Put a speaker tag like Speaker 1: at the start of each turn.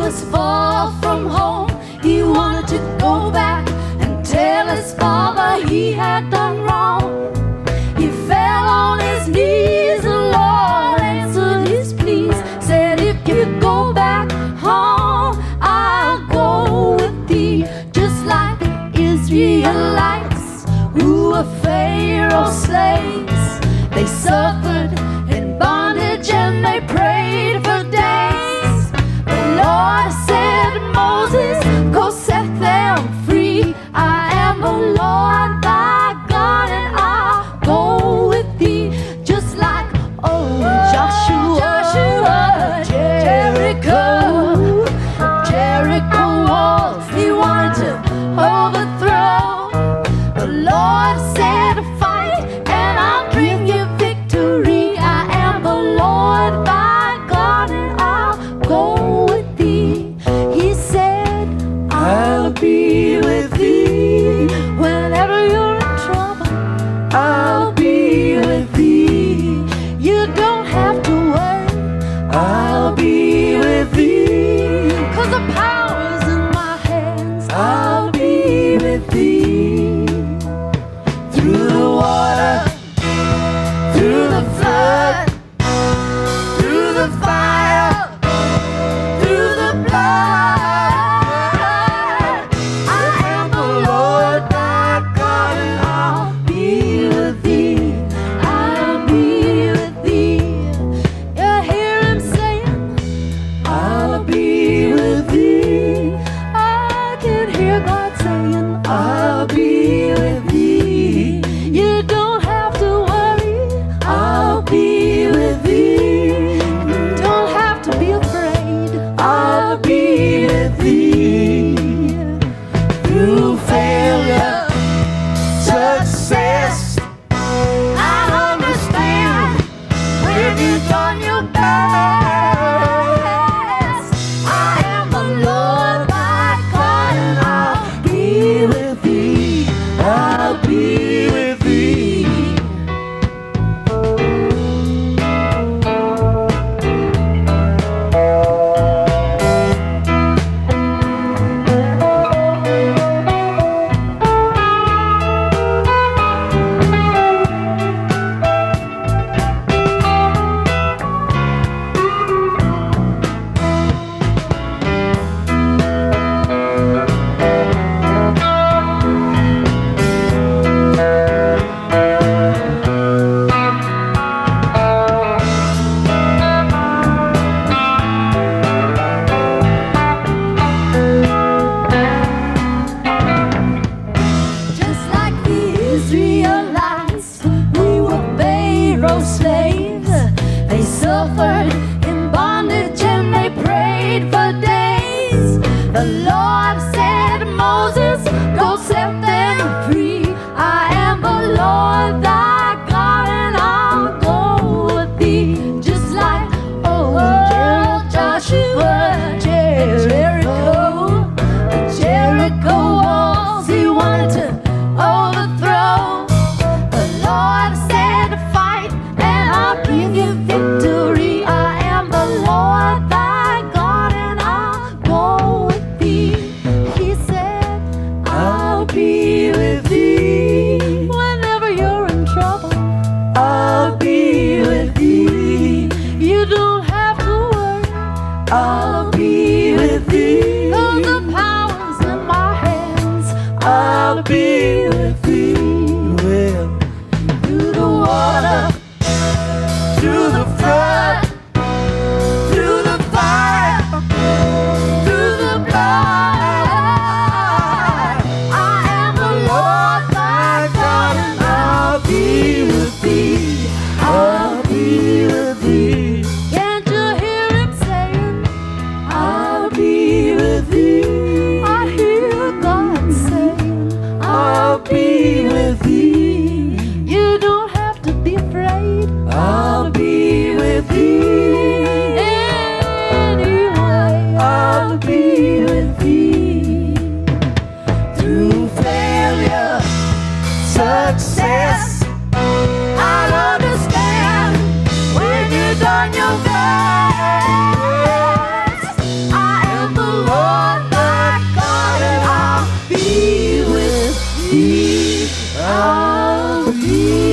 Speaker 1: was far from home. He wanted to go back and tell his father he had done wrong. He fell on his knees, the Lord answered his pleas, said, if you go back home, I'll go with thee. Just like Israelites who were Pharaoh's slaves, they suffered in bondage and they prayed for days. The Lord said, Moses, go set them free. I am the Lord thy God, and I'll go with thee. Just like old Joshua, Jericho walls he wanted to overthrow. The Lord said, fight, and I'll bring you victory. I am the Lord thy God, and I'll go with thee. He said, I'll be with thee. Whenever you're in trouble, I'll be with thee. You don't have to worry, I'll be with thee. 'Cause the power's in my hands, I'll be with thee. Through the water, through the flood, through the fire, through the blood, I am the Lord thy God, and I'll be with thee. I'll be with thee. You hear him saying, I'll be with thee. I can hear God saying, I'll be with thee. You don't have to worry, I'll be with thee. You don't have to be afraid, I'll be with thee. Through failure, success, I understand when you've done your best. I am the Lord thy God, and I'll be with thee. I'll be with thee. Just like the Israelites, we were Pharaoh's slaves. They suffered in bondage and they prayed for days. The Lord said, Moses, go set them free. I am the Lord thy God, and I'll go with thee. Just like old Joshua, Jericho walls he wanted to overthrow. The Lord said, fight, and I'll bring you victory. I am the Lord thy God, and I'll go with thee. He said, I'll be with thee. Whenever you're in trouble, I'll be with thee. You don't have to worry, I'll be with thee. 'Cause the power's in my hands, I'll be with thee. Well, through the water, through the flood, through the fire, through the blood, I am the Lord thy God, and I'll be with thee. I'll be with thee. Can't you hear him saying, I'll I'll be